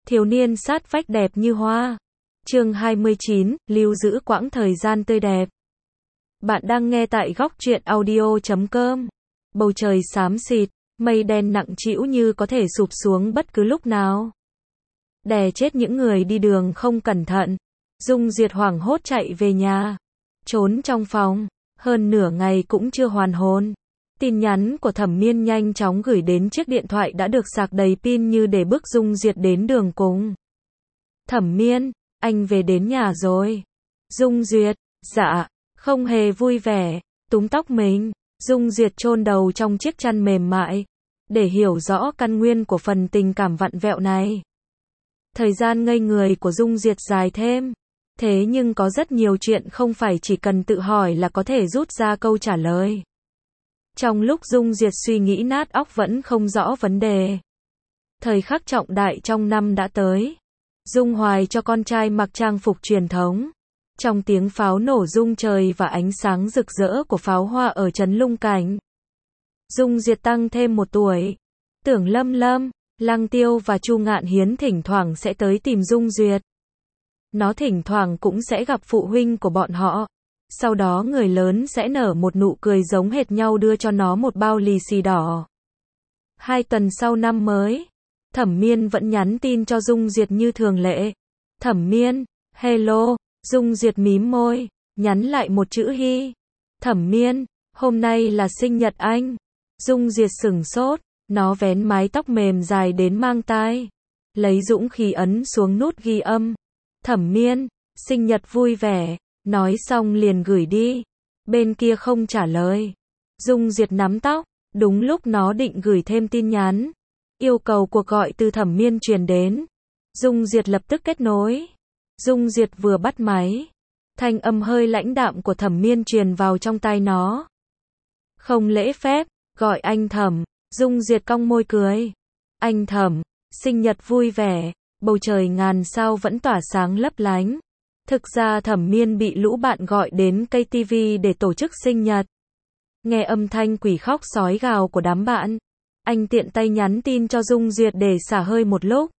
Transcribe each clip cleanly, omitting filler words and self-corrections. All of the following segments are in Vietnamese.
Thiếu niên sát vách đẹp như hoa. Chương 29, lưu giữ quãng thời gian tươi đẹp. Bạn đang nghe tại góc truyện audio.com. Bầu trời xám xịt, mây đen nặng trĩu như có thể sụp xuống bất cứ lúc nào. Đè chết những người đi đường không cẩn thận. Dung Duyệt hoảng hốt chạy về nhà. Trốn trong phòng, hơn nửa ngày cũng chưa hoàn hồn. Tin nhắn của Thẩm Miên nhanh chóng gửi đến chiếc điện thoại đã được sạc đầy pin như để bước Dung Duyệt đến đường cùng. Thẩm Miên, anh về đến nhà rồi. Dung Duyệt, dạ, không hề vui vẻ, túm tóc mình. Dung Duyệt chôn đầu trong chiếc chăn mềm mại, để hiểu rõ căn nguyên của phần tình cảm vặn vẹo này. Thời gian ngây người của Dung Duyệt dài thêm. Thế nhưng có rất nhiều chuyện không phải chỉ cần tự hỏi là có thể rút ra câu trả lời. Trong lúc Dung Duyệt suy nghĩ nát óc vẫn không rõ vấn đề. Thời khắc trọng đại trong năm đã tới. Dung Hoài cho con trai mặc trang phục truyền thống. Trong tiếng pháo nổ rung trời và ánh sáng rực rỡ của pháo hoa ở trấn Lung Cảnh. Dung Duyệt tăng thêm 1 tuổi. Tưởng Lâm Lâm, Lăng Tiêu và Chu Ngạn Hiến thỉnh thoảng sẽ tới tìm Dung Duyệt. Nó thỉnh thoảng cũng sẽ gặp phụ huynh của bọn họ. Sau đó người lớn sẽ nở một nụ cười giống hệt nhau đưa cho nó một bao lì xì đỏ. 2 tuần sau năm mới, Thẩm Miên vẫn nhắn tin cho Dung Duyệt như thường lệ. Thẩm Miên, hello. Dung Duyệt mím môi, nhắn lại một chữ hi. Thẩm Miên, hôm nay là sinh nhật anh. Dung Duyệt sửng sốt, nó vén mái tóc mềm dài đến mang tai. Lấy dũng khí ấn xuống nút ghi âm. Thẩm Miên, sinh nhật vui vẻ. Nói xong liền gửi đi. Bên kia không trả lời. Dung Duyệt nắm tóc. Đúng lúc nó định gửi thêm tin nhắn. Yêu cầu cuộc gọi từ Thẩm Miên truyền đến. Dung Duyệt lập tức kết nối. Dung Duyệt vừa bắt máy. Thanh âm hơi lãnh đạm của Thẩm Miên truyền vào trong tai nó. Không lễ phép, gọi anh Thẩm. Dung Duyệt cong môi cười. Anh Thẩm, sinh nhật vui vẻ. Bầu trời ngàn sao vẫn tỏa sáng lấp lánh. Thực ra Thẩm Miên bị lũ bạn gọi đến cây TV để tổ chức sinh nhật. Nghe âm thanh quỷ khóc sói gào của đám bạn, anh tiện tay nhắn tin cho Dung Duyệt để xả hơi một lúc.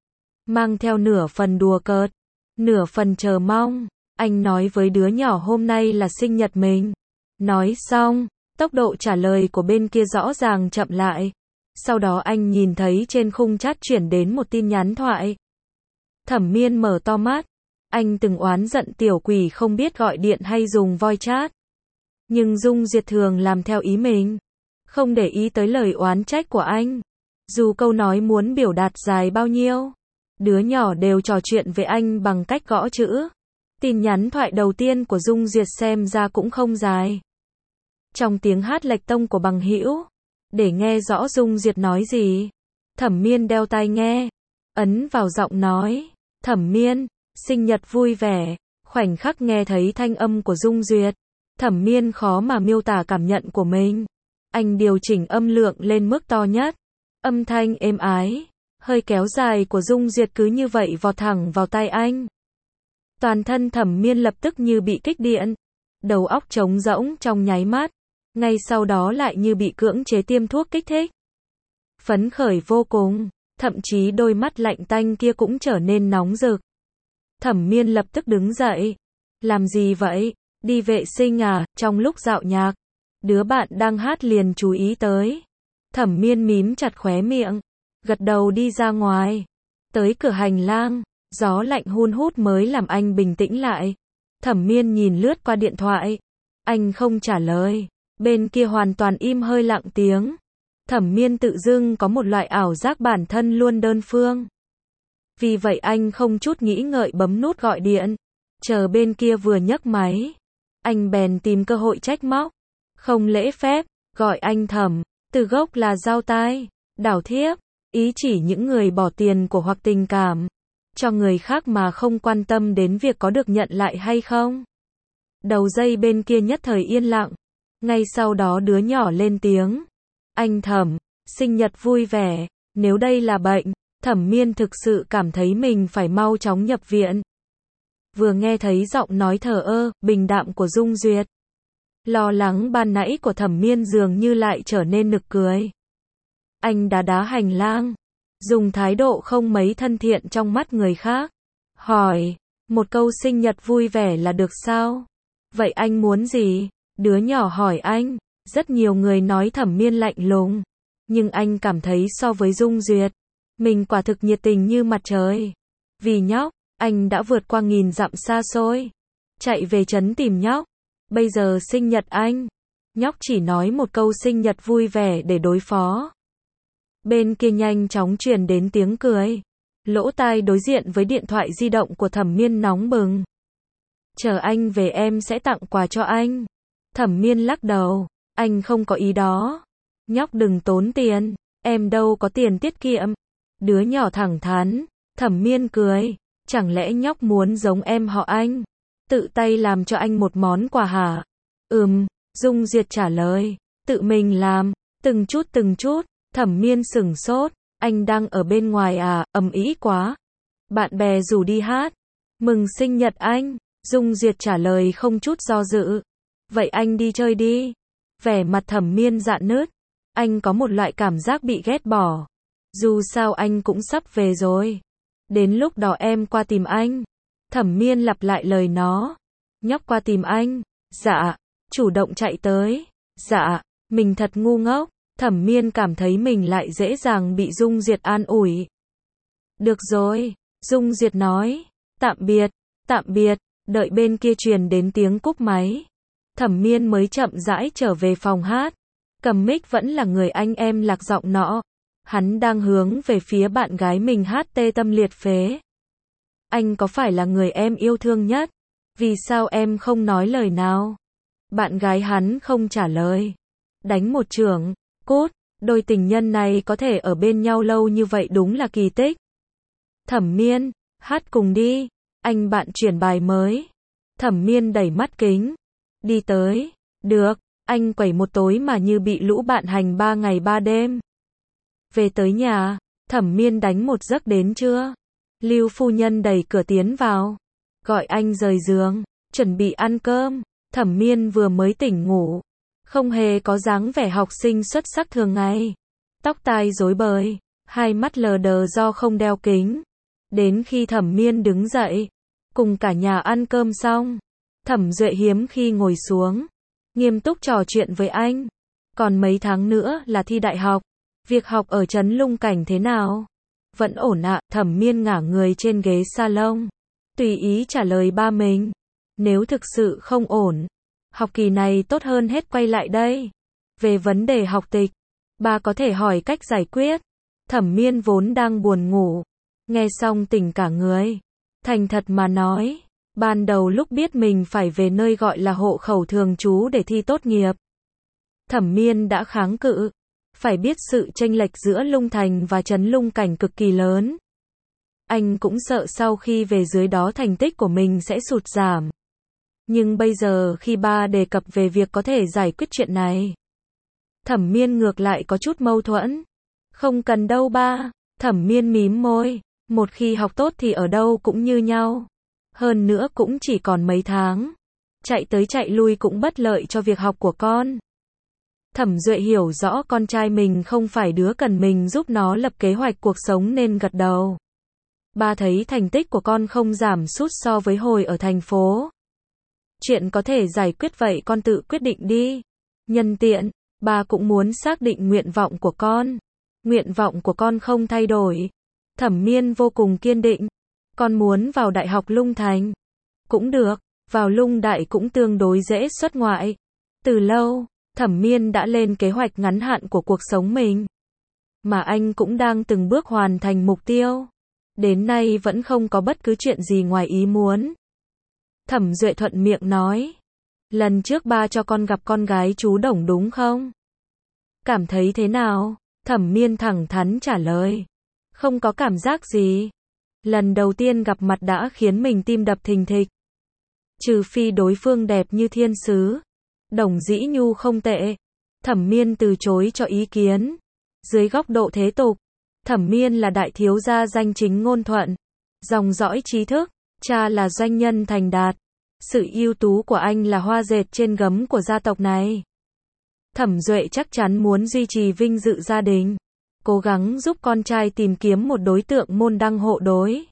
Mang theo nửa phần đùa cợt, nửa phần chờ mong. Anh nói với đứa nhỏ hôm nay là sinh nhật mình. Nói xong, tốc độ trả lời của bên kia rõ ràng chậm lại. Sau đó anh nhìn thấy trên khung chat chuyển đến một tin nhắn thoại. Thẩm Miên mở to mắt. Anh từng oán giận tiểu quỷ không biết gọi điện hay dùng voice chat. Nhưng Dung Duyệt thường làm theo ý mình. Không để ý tới lời oán trách của anh. Dù câu nói muốn biểu đạt dài bao nhiêu. Đứa nhỏ đều trò chuyện với anh bằng cách gõ chữ. Tin nhắn thoại đầu tiên của Dung Duyệt xem ra cũng không dài. Trong tiếng hát lệch tông của bằng hữu. Để nghe rõ Dung Duyệt nói gì. Thẩm Miên đeo tai nghe. Ấn vào giọng nói. Thẩm Miên, sinh nhật vui vẻ. Khoảnh khắc nghe thấy thanh âm của Dung Duyệt. Thẩm Miên khó mà miêu tả cảm nhận của mình. Anh điều chỉnh âm lượng lên mức to nhất. Âm thanh êm ái, hơi kéo dài của Dung Duyệt cứ như vậy vọt thẳng vào tai anh. Toàn thân Thẩm Miên lập tức như bị kích điện. Đầu óc trống rỗng trong nháy mắt. Ngay sau đó lại như bị cưỡng chế tiêm thuốc kích thích. Phấn khởi vô cùng. Thậm chí đôi mắt lạnh tanh kia cũng trở nên nóng rực. Thẩm Miên lập tức đứng dậy. Làm gì vậy? Đi vệ sinh à? Trong lúc dạo nhạc, đứa bạn đang hát liền chú ý tới. Thẩm Miên mím chặt khóe miệng, gật đầu đi ra ngoài. Tới cửa hành lang, gió lạnh hun hút mới làm anh bình tĩnh lại. Thẩm Miên nhìn lướt qua điện thoại. Anh không trả lời. Bên kia hoàn toàn im hơi lặng tiếng. Thẩm Miên tự dưng có một loại ảo giác bản thân luôn đơn phương. Vì vậy anh không chút nghĩ ngợi bấm nút gọi điện. Chờ bên kia vừa nhấc máy. Anh bèn tìm cơ hội trách móc. Không lễ phép, gọi anh Thẩm. Từ gốc là dao tai, đảo thiếp. Ý chỉ những người bỏ tiền của hoặc tình cảm cho người khác mà không quan tâm đến việc có được nhận lại hay không. Đầu dây bên kia nhất thời yên lặng. Ngay sau đó đứa nhỏ lên tiếng. Anh Thẩm, sinh nhật vui vẻ. Nếu đây là bệnh, Thẩm Miên thực sự cảm thấy mình phải mau chóng nhập viện. Vừa nghe thấy giọng nói thờ ơ, bình đạm của Dung Duyệt. Lo lắng ban nãy của Thẩm Miên dường như lại trở nên nực cười. Anh đá đá hành lang. dùng thái độ không mấy thân thiện trong mắt người khác. Hỏi, một câu sinh nhật vui vẻ là được sao? Vậy anh muốn gì? Đứa nhỏ hỏi anh. Rất nhiều người nói Thẩm Miên lạnh lùng. Nhưng anh cảm thấy so với Dung Duyệt, mình quả thực nhiệt tình như mặt trời. Vì nhóc, anh đã vượt qua nghìn dặm xa xôi. Chạy về trấn tìm nhóc. Bây giờ sinh nhật anh. Nhóc chỉ nói một câu sinh nhật vui vẻ để đối phó. Bên kia nhanh chóng truyền đến tiếng cười. Lỗ tai đối diện với điện thoại di động của Thẩm Miên nóng bừng. Chờ anh về em sẽ tặng quà cho anh. Thẩm Miên lắc đầu. Anh không có ý đó. Nhóc đừng tốn tiền. Em đâu có tiền tiết kiệm. Đứa nhỏ thẳng thắn. Thẩm Miên cười. Chẳng lẽ nhóc muốn giống em họ anh? Tự tay làm cho anh một món quà hả? Dung Duyệt trả lời. Tự mình làm. Từng chút. Thẩm Miên sửng sốt. Anh đang ở bên ngoài à? Ầm ĩ quá. Bạn bè rủ đi hát. Mừng sinh nhật anh. Dung Duyệt trả lời không chút do dự. Vậy anh đi chơi đi. Vẻ mặt Thẩm Miên rạn nứt. Anh có một loại cảm giác bị ghét bỏ. Dù sao anh cũng sắp về rồi. Đến lúc đó em qua tìm anh. Thẩm Miên lặp lại lời nó. Nhóc qua tìm anh. Dạ. Chủ động chạy tới. Dạ. Mình thật ngu ngốc. Thẩm Miên cảm thấy mình lại dễ dàng bị Dung Duyệt an ủi. Được rồi. Dung Duyệt nói. Tạm biệt. Tạm biệt. Đợi bên kia truyền đến tiếng cúp máy. Thẩm Miên mới chậm rãi trở về phòng hát. Cầm mic vẫn là người anh em lạc giọng nọ. Hắn đang hướng về phía bạn gái mình hát tê tâm liệt phế. Anh có phải là người em yêu thương nhất? Vì sao em không nói lời nào? Bạn gái hắn không trả lời. Đánh một chưởng. Cút. Đôi tình nhân này có thể ở bên nhau lâu như vậy đúng là kỳ tích. Thẩm Miên, hát cùng đi. Anh bạn chuyển bài mới. Thẩm Miên đẩy mắt kính. Đi tới. Được. Anh quẩy một tối mà như bị lũ bạn hành 3 ngày 3 đêm. Về tới nhà, Thẩm Miên đánh một giấc đến trưa. Lưu phu nhân đẩy cửa tiến vào. Gọi anh rời giường. Chuẩn bị ăn cơm. Thẩm Miên vừa mới tỉnh ngủ. Không hề có dáng vẻ học sinh xuất sắc thường ngày. Tóc tai rối bời. Hai mắt lờ đờ do không đeo kính. Đến khi Thẩm Miên đứng dậy. Cùng cả nhà ăn cơm xong. Thẩm Duệ hiếm khi ngồi xuống. Nghiêm túc trò chuyện với anh. Còn mấy tháng nữa là thi đại học. Việc học ở trấn Lung Cảnh thế nào? Vẫn ổn ạ. Thẩm Miên ngả người trên ghế salon. Tùy ý trả lời ba mình. Nếu thực sự không ổn, học kỳ này tốt hơn hết quay lại đây. Về vấn đề học tịch, ba có thể hỏi cách giải quyết. Thẩm Miên vốn đang buồn ngủ. Nghe xong tỉnh cả người. Thành thật mà nói, ban đầu lúc biết mình phải về nơi gọi là hộ khẩu thường trú để thi tốt nghiệp, Thẩm Miên đã kháng cự. Phải biết sự chênh lệch giữa Lung Thành và trấn Lung Cảnh cực kỳ lớn. Anh cũng sợ sau khi về dưới đó thành tích của mình sẽ sụt giảm. Nhưng bây giờ khi ba đề cập về việc có thể giải quyết chuyện này, Thẩm Miên ngược lại có chút mâu thuẫn. Không cần đâu ba. Thẩm Miên mím môi. Một khi học tốt thì ở đâu cũng như nhau. Hơn nữa cũng chỉ còn mấy tháng. Chạy tới chạy lui cũng bất lợi cho việc học của con. Thẩm Duệ hiểu rõ con trai mình không phải đứa cần mình giúp nó lập kế hoạch cuộc sống nên gật đầu. Ba thấy thành tích của con không giảm sút so với hồi ở thành phố. Chuyện có thể giải quyết vậy con tự quyết định đi. Nhân tiện, ba cũng muốn xác định nguyện vọng của con. Nguyện vọng của con không thay đổi. Thẩm Miên vô cùng kiên định. Con muốn vào Đại học Lung Thành. Cũng được, vào Lung Đại cũng tương đối dễ xuất ngoại. Từ lâu, Thẩm Miên đã lên kế hoạch ngắn hạn của cuộc sống mình. Mà anh cũng đang từng bước hoàn thành mục tiêu. Đến nay vẫn không có bất cứ chuyện gì ngoài ý muốn. Thẩm Duệ thuận miệng nói. Lần trước ba cho con gặp con gái chú Đồng đúng không? Cảm thấy thế nào? Thẩm Miên thẳng thắn trả lời. Không có cảm giác gì. Lần đầu tiên gặp mặt đã khiến mình tim đập thình thịch. Trừ phi đối phương đẹp như thiên sứ. Đồng Dĩ Nhu không tệ. Thẩm Miên từ chối cho ý kiến. Dưới góc độ thế tục, Thẩm Miên là đại thiếu gia danh chính ngôn thuận. Dòng dõi trí thức. Cha là doanh nhân thành đạt. Sự ưu tú của anh là hoa dệt trên gấm của gia tộc này. Thẩm Duệ chắc chắn muốn duy trì vinh dự gia đình. cố gắng giúp con trai tìm kiếm một đối tượng môn đăng hộ đối.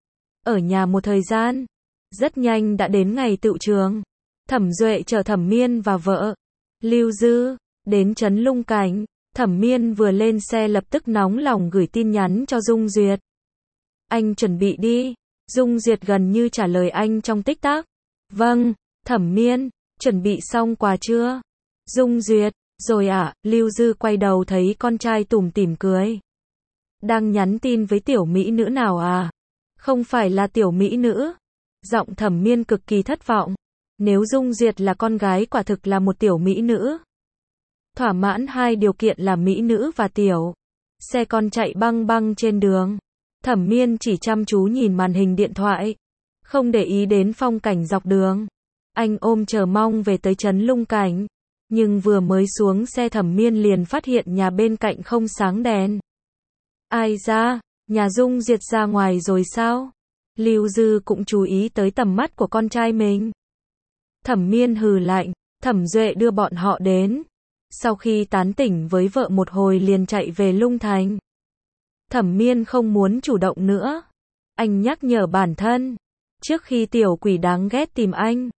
Ở nhà một thời gian, rất nhanh đã đến ngày tựu trường. Thẩm Duệ chở Thẩm Miên và vợ, Lưu Dư, đến trấn Lung Cảnh. Thẩm Miên vừa lên xe lập tức nóng lòng gửi tin nhắn cho Dung Duyệt. Anh chuẩn bị đi. Dung Duyệt gần như trả lời anh trong tích tắc. Vâng, Thẩm Miên, chuẩn bị xong quà chưa? Dung Duyệt, rồi ạ. Lưu Dư quay đầu thấy con trai tủm tỉm cười. Đang nhắn tin với tiểu mỹ nữ nào à? Không phải là tiểu mỹ nữ. Giọng Thẩm Miên cực kỳ thất vọng. Nếu Dung Duyệt là con gái quả thực là một tiểu mỹ nữ. Thỏa mãn hai điều kiện là mỹ nữ và tiểu. Xe con chạy băng băng trên đường. Thẩm Miên chỉ chăm chú nhìn màn hình điện thoại. Không để ý đến phong cảnh dọc đường. Anh ôm chờ mong về tới trấn Lung Cảnh. Nhưng vừa mới xuống xe Thẩm Miên liền phát hiện nhà bên cạnh không sáng đèn. Ai ra, nhà Dung Duyệt ra ngoài rồi sao? Lưu Dư cũng chú ý tới tầm mắt của con trai mình. Thẩm Miên hừ lạnh, Thẩm Duệ đưa bọn họ đến. Sau khi tán tỉnh với vợ một hồi liền chạy về Lung Thành. Thẩm Miên không muốn chủ động nữa. Anh nhắc nhở bản thân. Trước khi tiểu quỷ đáng ghét tìm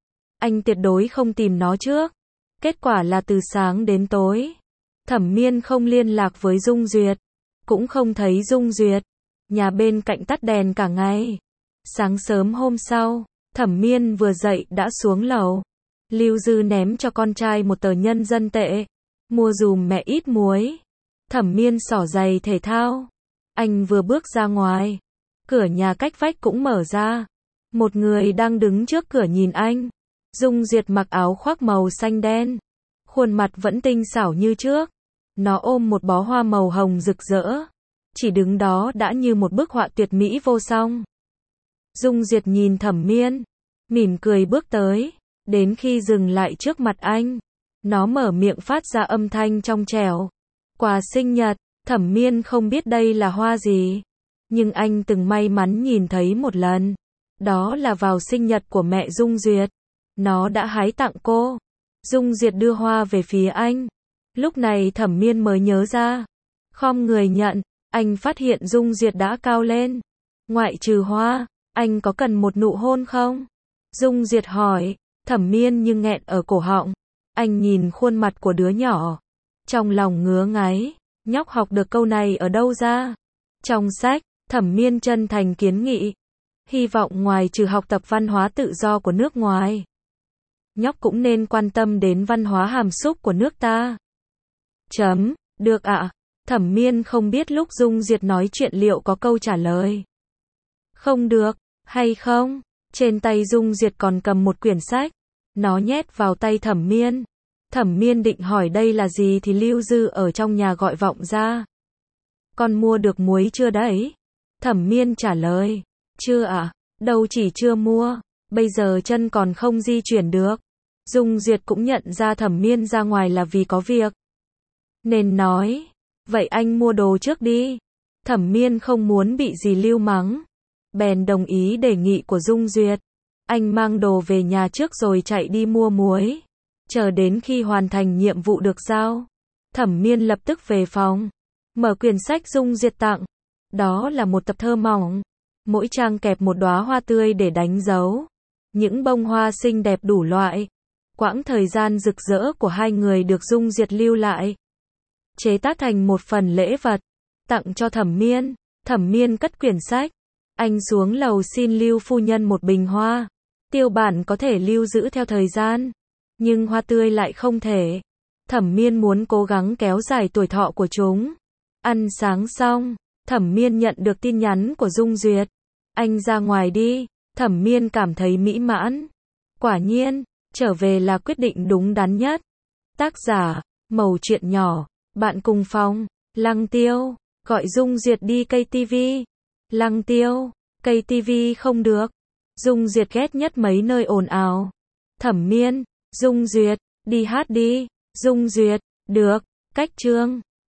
anh tuyệt đối không tìm nó trước. Kết quả là từ sáng đến tối, Thẩm Miên không liên lạc với Dung Duyệt. Cũng không thấy Dung Duyệt. Nhà bên cạnh tắt đèn cả ngày. Sáng sớm hôm sau, Thẩm Miên vừa dậy đã xuống lầu. Lưu Dư ném cho con trai một tờ nhân dân tệ. Mua dùm mẹ ít muối. Thẩm Miên xỏ giày thể thao. Anh vừa bước ra ngoài. Cửa nhà cách vách cũng mở ra. Một người đang đứng trước cửa nhìn anh. Dung Duyệt mặc áo khoác màu xanh đen. Khuôn mặt vẫn tinh xảo như trước. Nó ôm một bó hoa màu hồng rực rỡ. Chỉ đứng đó đã như một bức họa tuyệt mỹ vô song. Dung Duyệt nhìn Thẩm Miên. Mỉm cười bước tới. Đến khi dừng lại trước mặt anh. Nó mở miệng phát ra âm thanh trong trẻo. Quà sinh nhật. Thẩm Miên không biết đây là hoa gì. Nhưng anh từng may mắn nhìn thấy một lần. Đó là vào sinh nhật của mẹ Dung Duyệt. Nó đã hái tặng cô. Dung Duyệt đưa hoa về phía anh. Lúc này Thẩm Miên mới nhớ ra. Khom người nhận. Anh phát hiện Dung Duyệt đã cao lên. Ngoại trừ hoa, anh có cần một nụ hôn không? Dung Duyệt hỏi. Thẩm Miên nhưng nghẹn ở cổ họng. Anh nhìn khuôn mặt của đứa nhỏ. Trong lòng ngứa ngáy. Nhóc học được câu này ở đâu ra? Trong sách, Thẩm Miên chân thành kiến nghị. Hy vọng ngoài trừ học tập văn hóa tự do của nước ngoài, nhóc cũng nên quan tâm đến văn hóa hàm xúc của nước ta. Được ạ. Thẩm Miên không biết lúc Dung Duyệt nói chuyện liệu có câu trả lời. Không được, hay không? Trên tay Dung Duyệt còn cầm một quyển sách. Nó nhét vào tay Thẩm Miên. Thẩm Miên định hỏi đây là gì thì Lưu Dư ở trong nhà gọi vọng ra. Con mua được muối chưa đấy? Thẩm Miên trả lời. Chưa ạ. Đâu chỉ chưa mua. Bây giờ chân còn không di chuyển được. Dung Duyệt cũng nhận ra Thẩm Miên ra ngoài là vì có việc. Nên nói. Vậy anh mua đồ trước đi. Thẩm Miên không muốn bị dì Lưu mắng. Bèn đồng ý đề nghị của Dung Duyệt. Anh mang đồ về nhà trước rồi chạy đi mua muối. Chờ đến khi hoàn thành nhiệm vụ được giao. Thẩm Miên lập tức về phòng. Mở quyển sách Dung Duyệt tặng. Đó là một tập thơ mỏng. Mỗi trang kẹp một đóa hoa tươi để đánh dấu. Những bông hoa xinh đẹp đủ loại. Quãng thời gian rực rỡ của hai người được Dung Duyệt lưu lại. Chế tác thành một phần lễ vật. Tặng cho Thẩm Miên. Thẩm Miên cất quyển sách. Anh xuống lầu xin Lưu phu nhân một bình hoa. Tiêu bản có thể lưu giữ theo thời gian. Nhưng hoa tươi lại không thể. Thẩm Miên muốn cố gắng kéo dài tuổi thọ của chúng. Ăn sáng xong, Thẩm Miên nhận được tin nhắn của Dung Duyệt. Anh ra ngoài đi. Thẩm Miên cảm thấy mỹ mãn. Quả nhiên, trở về là quyết định đúng đắn nhất. Tác giả, Mẩu Chuyện Nhỏ. Bạn cùng phòng, Lăng Tiêu. Gọi Dung Duyệt đi cây tivi. Lăng Tiêu, cây tivi không được. Dung Duyệt ghét nhất mấy nơi ồn ào. Thẩm Miên, Dung Duyệt, đi hát đi. Dung Duyệt, được, cách chương.